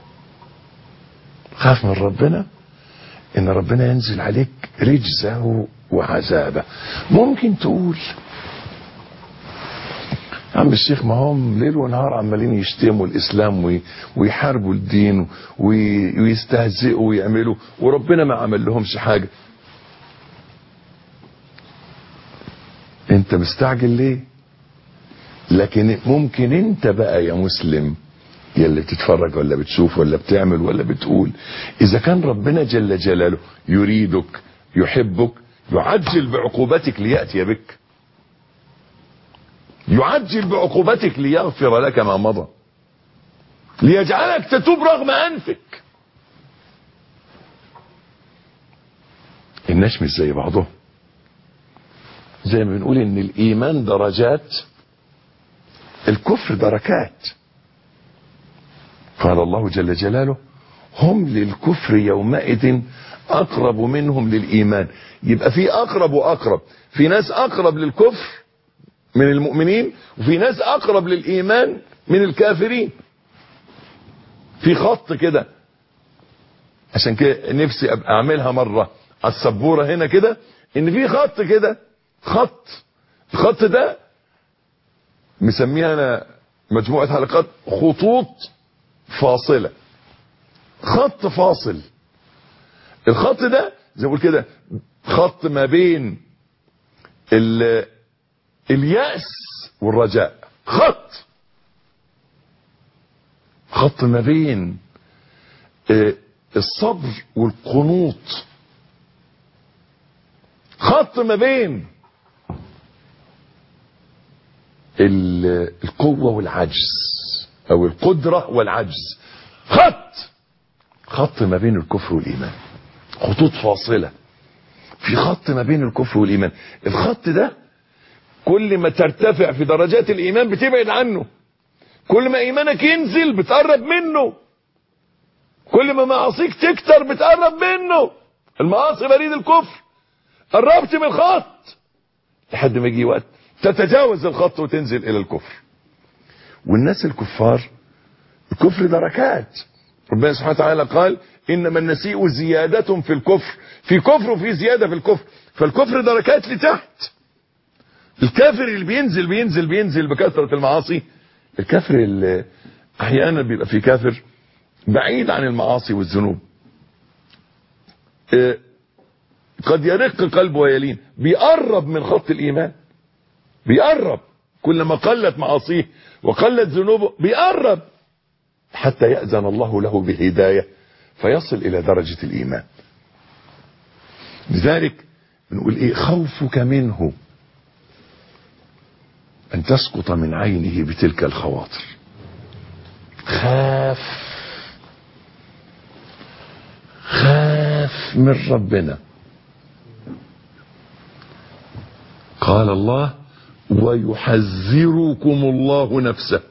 خاف من ربنا ان ربنا ينزل عليك رجزه وعذابه. ممكن تقول عم الشيخ ما هم ليل ونهار عمالين يشتموا الاسلام ويحاربوا الدين ويستهزئوا ويعملوا، وربنا ما عمل لهمش حاجه. انت مستعجل ليه؟ لكن ممكن انت بقى يا مسلم يلي بتتفرج ولا بتشوف ولا بتعمل ولا بتقول، اذا كان ربنا جل جلاله يريدك يحبك يعجل بعقوبتك ليأتي بك، يعجل بعقوبتك ليغفر لك ما مضى، ليجعلك تتوب رغم أنفك. الناس مش زي بعضهم. زي ما بنقول ان الايمان درجات، الكفر دركات. قال الله جل جلاله هم للكفر يومئذ اقرب منهم للايمان. يبقى في اقرب واقرب، في ناس اقرب للكفر من المؤمنين، وفي ناس اقرب للايمان من الكافرين. في خط كده، عشان كده نفسي ابقى اعملها مره على السبوره هنا كده، ان في خط كده، الخط ده مسميها انا مجموعه حلقات خطوط فاصله، خط فاصل. الخط ده زي ما بقول كده خط ما بين اليأس والرجاء، خط ما بين الصبر والقنوط، خط ما بين القوة والعجز او القدرة والعجز، خط ما بين الكفر والإيمان. خطوط فاصلة، في خط ما بين الكفر والإيمان. الخط ده كل ما ترتفع في درجات الإيمان بتبعد عنه، كل ما إيمانك ينزل بتقرب منه، كل ما معاصيك تكتر بتقرب منه. المعاصي بريد الكفر، قربت من الخط لحد ما يجي وقت تتجاوز الخط وتنزل إلى الكفر. والناس الكفار الكفر دركات. ربنا سبحانه وتعالى قال إنما النسيء زيادة في الكفر، في كفر وفي زيادة في الكفر، فالكفر دركات لتحت. الكافر اللي بينزل بكثرة المعاصي، الكافر اللي احيانا بيبقى في كافر بعيد عن المعاصي والذنوب، قد يرق قلبه ويلين، بيقرب من خط الإيمان، بيقرب كلما قلت معاصيه وقلت ذنوبه بيقرب حتى يأذن الله له بالهداية فيصل إلى درجة الإيمان. لذلك نقول إيه؟ خوفك منه أن تسقط من عينه بتلك الخواطر. خاف من ربنا. قال الله ويحذركم الله نفسه،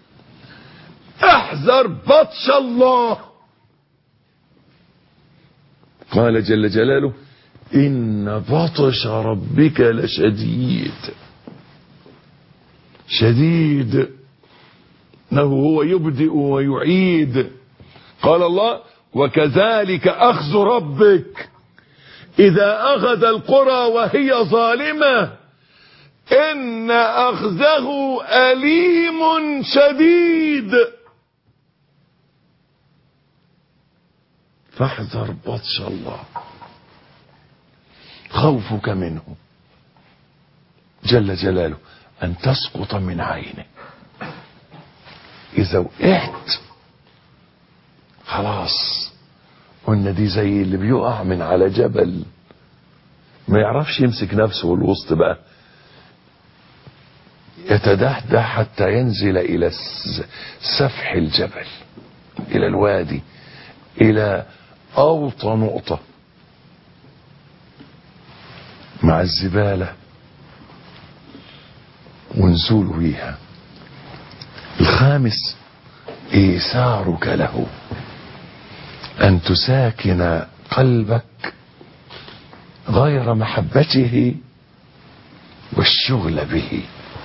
احذر بطش الله. قال جل جلاله إن بطش ربك لشديد، شديد، انه هو يبدئ ويعيد. قال الله وكذلك اخذ ربك اذا اخذ القرى وهي ظالمة ان اخذه اليم شديد. فاحذر بطش الله، خوفك منه جل جلاله. أن تسقط من عينه. إذا وقعت خلاص، قلنا دي زي اللي بيقع من على جبل ما يعرفش يمسك نفسه الوسط بقى، يتدحدح حتى ينزل إلى سفح الجبل، إلى الوادي، إلى أوطى نقطة مع الزبالة ونزول بيها. الخامس إيثارك له، أن تساكن قلبك غير محبته والشغل به.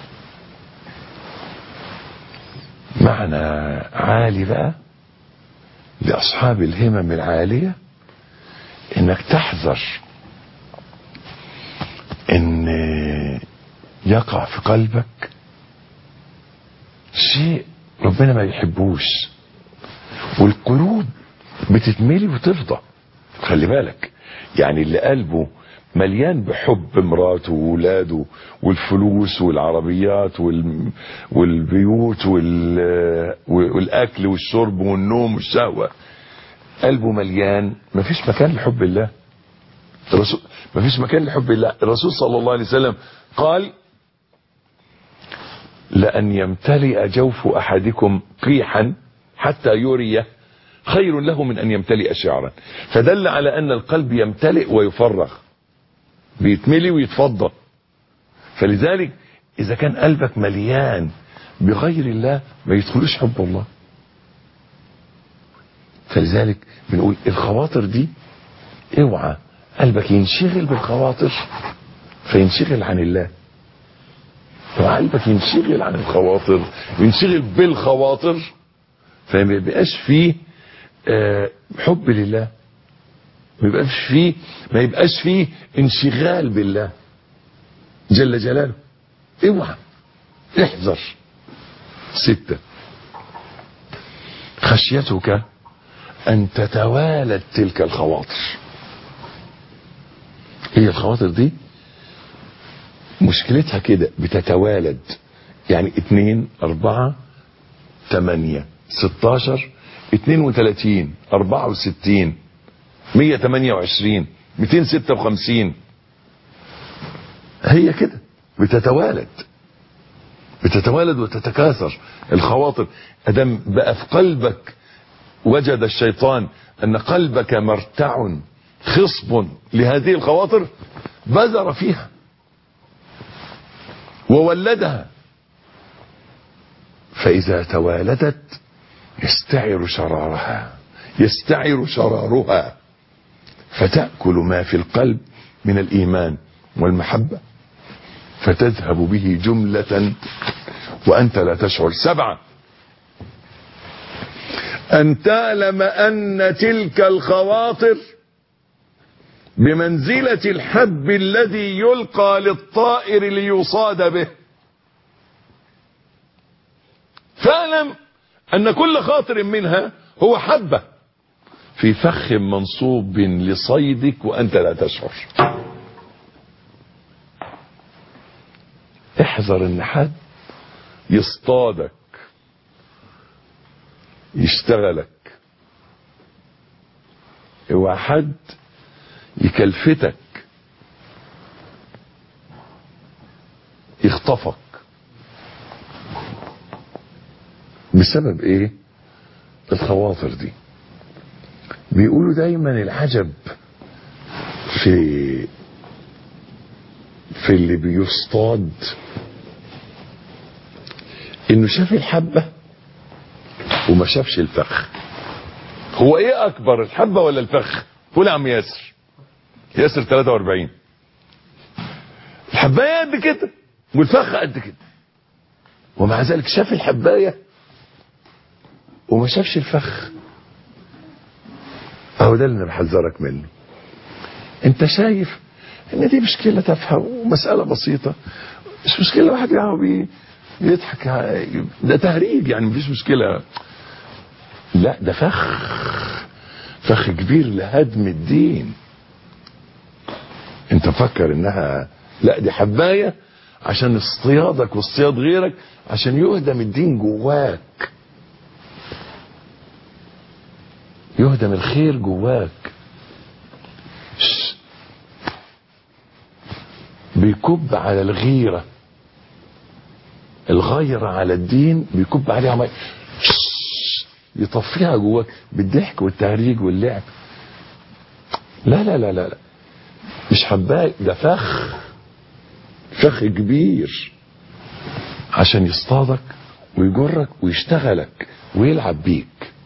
معنى عالي بقى لأصحاب الهمم العالية، إنك تحذر إن يقع في قلبك شيء ربنا ما يحبوش، والقلوب بتتملي وتفضى. خلي بالك، يعني اللي قلبه مليان بحب مراته وولاده والفلوس والعربيات والبيوت والاكل والشرب والنوم والشهوة، قلبه مليان، مفيش مكان لحب الله. الرسول مفيش مكان لحب الله. الرسول صلى الله عليه وسلم قال: لأن يمتلئ جوف أحدكم قيحا حتى يريه خير له من أن يمتلئ شعرا. فدل على أن القلب يمتلئ ويفرغ، بيتملي ويتفضى. فلذلك إذا كان قلبك مليان بغير الله ما يدخلوش حب الله. فلذلك بنقول الخواطر دي اوعى قلبك ينشغل بالخواطر فينشغل عن الله. وقلبك ينشغل عن الخواطر، ينشغل بالخواطر، فما يبقاش فيه حب لله، ما يبقاش فيه انشغال بالله جل جلاله. اوعى، احذر. 6 خشيتك أن تتوالد تلك الخواطر. هي الخواطر دي مشكلتها كده، بتتوالد. يعني 2 4 8 16 32 64 128 256، هي كده بتتوالد وتتكاثر الخواطر. ادم بقى في قلبك، وجد الشيطان ان قلبك مرتع خصب لهذه الخواطر، بذر فيها وولدها. فإذا توالدت يستعر شرارها فتأكل ما في القلب من الإيمان والمحبة، فتذهب به جملة وأنت لا تشعر. 7 أن تعلم أن تلك الخواطر بمنزلة الحب الذي يلقى للطائر ليصاد به. فاعلم أن كل خاطر منها هو حبة في فخ منصوب لصيدك وأنت لا تشعر. احذر ان حد يصطادك، يشتغلك. اوعى حد يكلفتك، يخطفك. بسبب ايه؟ الخواطر دي. بيقولوا دايما العجب في اللي بيصطاد انه شاف الحبة وما شافش الفخ. هو ايه اكبر، الحبة ولا الفخ؟ قول يا عم ياسر. ياسر 43. الحباية قد كده والفخ قد كده، ومع ذلك شاف الحباية وما شافش الفخ. اهو ده اللي انا بحذرك منه. انت شايف ان دي مشكلة تافهة ومسألة بسيطة، مش مشكلة، واحد يعني بيضحك، ده تهريج يعني، مفيش مشكلة. لا، ده فخ كبير لهدم الدين. انت فكر انها لا، دي حباية عشان اصطيادك واصطياد غيرك، عشان يهدم الدين جواك، يهدم الخير جواك. بيكب على الغيرة، الغيرة على الدين بيكب عليها ميه، يطفيها جواك بالضحك والتهريج واللعب. لا لا لا لا، مش حباك، ده فخ كبير عشان يصطادك ويجرك ويشتغلك ويلعب بيك.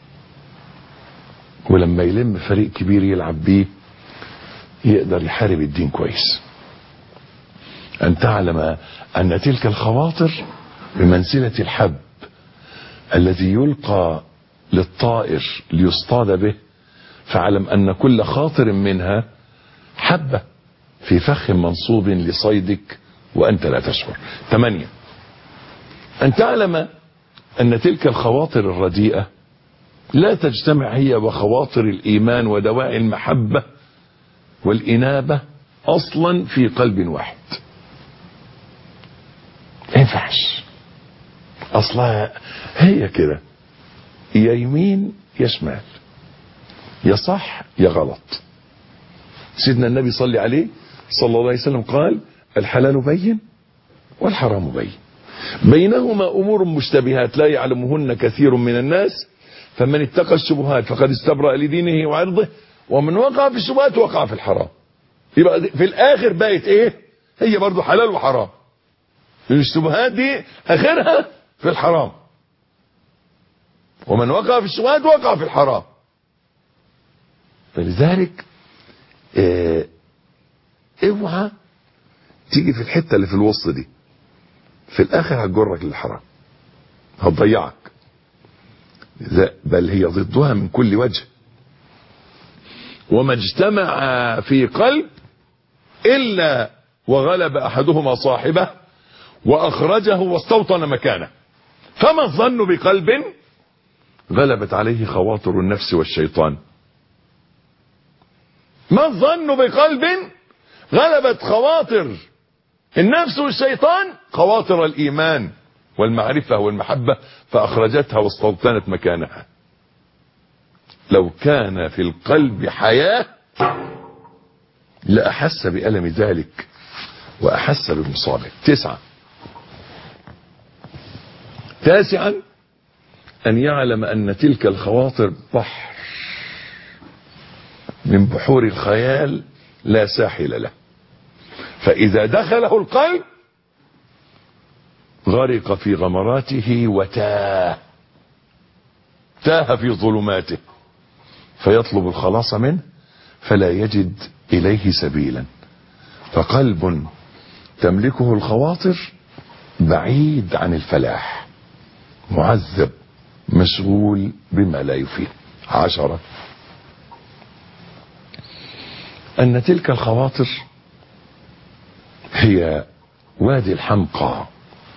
ولما يلم فريق كبير يلعب بيه يقدر يحارب الدين كويس. أن تعلم أن تلك الخواطر بمنزلة الحب الذي يلقى للطائر ليصطاد به، فاعلم أن كل خاطر منها حبة في فخ منصوب لصيدك وأنت لا تشعر. 8. أن تعلم أن تلك الخواطر الرديئة لا تجتمع هي وخواطر الإيمان ودواعي المحبة والإنابة أصلا في قلب واحد. ما ينفعش، أصلها هي كده، يا يمين يا شمال، يا صح يا غلط. سيدنا النبي صلى عليه صلى الله عليه وسلم قال: الحلال بين والحرام بين، بينهما أمور مشتبهات لا يعلمهن كثير من الناس، فمن اتقى الشبهات فقد استبرأ لدينه وعرضه، ومن وقع في الشبهات وقع في الحرام. يبقى في الآخر بقت إيه؟ هي برضو حلال وحرام. الشبهات دي آخرها في الحرام، ومن وقع في الشبهات وقع في الحرام. فلذلك اوعى تيجي في الحتة اللي في الوسط دي، في الآخر هتجرك للحرام، هتضيعك، بل هي ضدها من كل وجه. وما اجتمع في قلب إلا وغلب أحدهما صاحبه وأخرجه واستوطن مكانه. فما الظن بقلب غلبت عليه خواطر النفس والشيطان؟ ما الظن بقلب غلبت خواطر النفس والشيطان خواطر الإيمان والمعرفة والمحبة فأخرجتها واستوطنت مكانها. لو كان في القلب حياة لأحس بألم ذلك وأحس بمصابه. 9. تاسعا أن يعلم أن تلك الخواطر بحر من بحور الخيال لا ساحل له، فإذا دخله القلب غرق في غمراته وتاه في ظلماته، فيطلب الخلاص منه فلا يجد إليه سبيلا. فقلب تملكه الخواطر بعيد عن الفلاح، معذب مشغول بما لا يفيد. 10. أن تلك الخواطر هي وادي الحمقى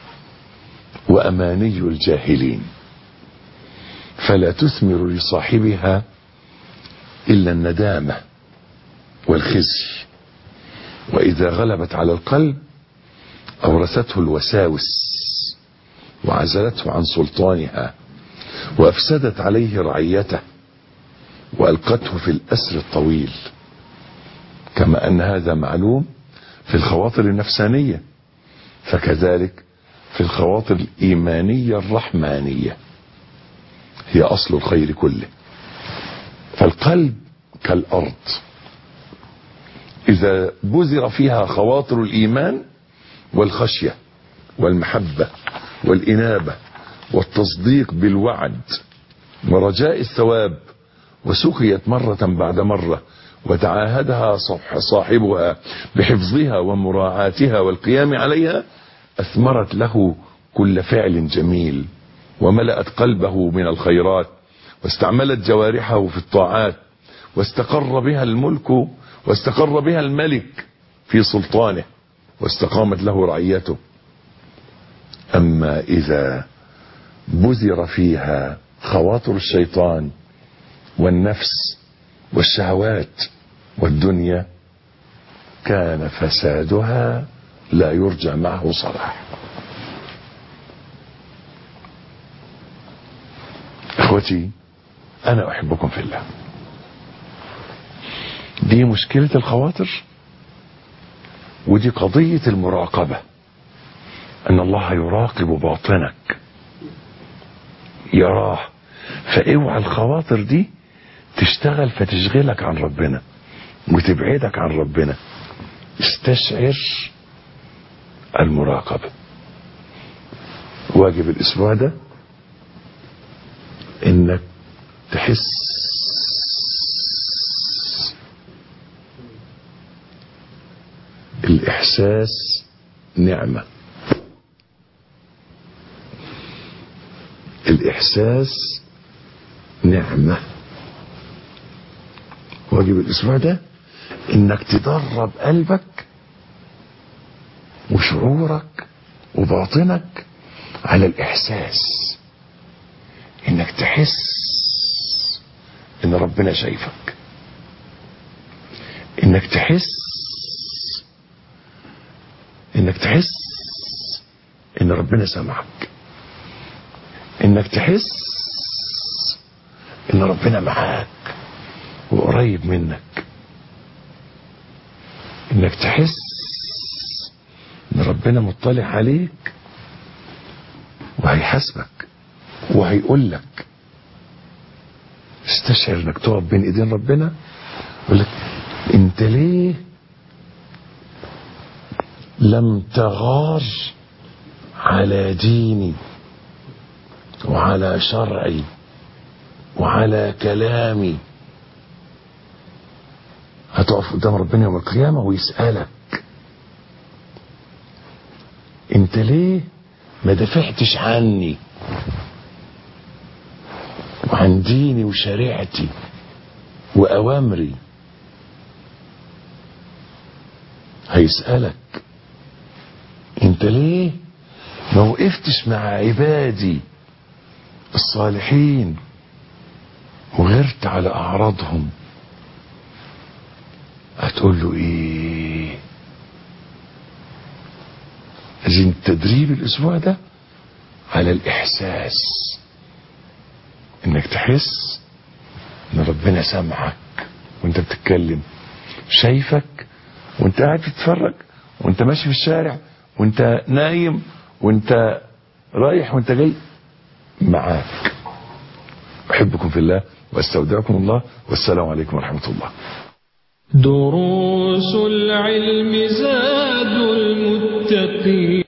وأماني الجاهلين، فلا تثمر لصاحبها إلا الندامة والخزي، وإذا غلبت على القلب أورثته الوساوس وعزلته عن سلطانها وأفسدت عليه رعيته وألقته في الأسر الطويل، كما أن هذا معلوم في الخواطر النفسانية، فكذلك في الخواطر الإيمانية الرحمانية هي أصل الخير كله. فالقلب كالأرض، إذا بذر فيها خواطر الإيمان والخشية والمحبة والإنابة والتصديق بالوعد ورجاء الثواب، وسقيت مرة بعد مرة وتعاهدها صاحبها بحفظها ومراعاتها والقيام عليها، أثمرت له كل فعل جميل وملأت قلبه من الخيرات، واستعملت جوارحه في الطاعات، واستقر بها الملك واستقر بها الملك في سلطانه، واستقامت له رعيته. أما إذا بذر فيها خواطر الشيطان والنفس والشهوات والدنيا كان فسادها لا يرجى معه صلاح. اخوتي انا احبكم في الله. دي مشكلة الخواطر، ودي قضية المراقبة، ان الله يراقب باطنك يراه. فاوعى الخواطر دي تشتغل فتشغلك عن ربنا وتبعدك عن ربنا. استشعر المراقبة. واجب الاسبوع ده انك تحس الاحساس نعمة. الاحساس نعمة. واجب الاسبوع ده انك تدرب قلبك وشعورك وباطنك على الاحساس، انك تحس ان ربنا شايفك، انك تحس ان ربنا سمعك، انك تحس ان ربنا معاك وقريب منك، انك تحس ان ربنا مطلع عليك وهيحاسبك وهيقول لك. استشعر انك تقف بين ايدين ربنا يقول لك انت ليه لم تغار على ديني وعلى شرعي وعلى كلامي. هتقف قدام ربنا يوم القيامة ويسألك انت ليه ما دافعتش عني وعن ديني وشريعتي وأوامري. هيسألك انت ليه ما وقفتش مع عبادي الصالحين وغرت على أعراضهم. هتقول له ايه؟ لازم تدريب الاسبوع ده على الاحساس، انك تحس ان ربنا سامعك وانت بتتكلم، شايفك وانت قاعد تتفرج، وانت ماشي في الشارع، وانت نايم، وانت رايح وانت جاي، معاك. احبكم في الله واستودعكم الله، والسلام عليكم ورحمة الله. دروس العلم زاد المتقين.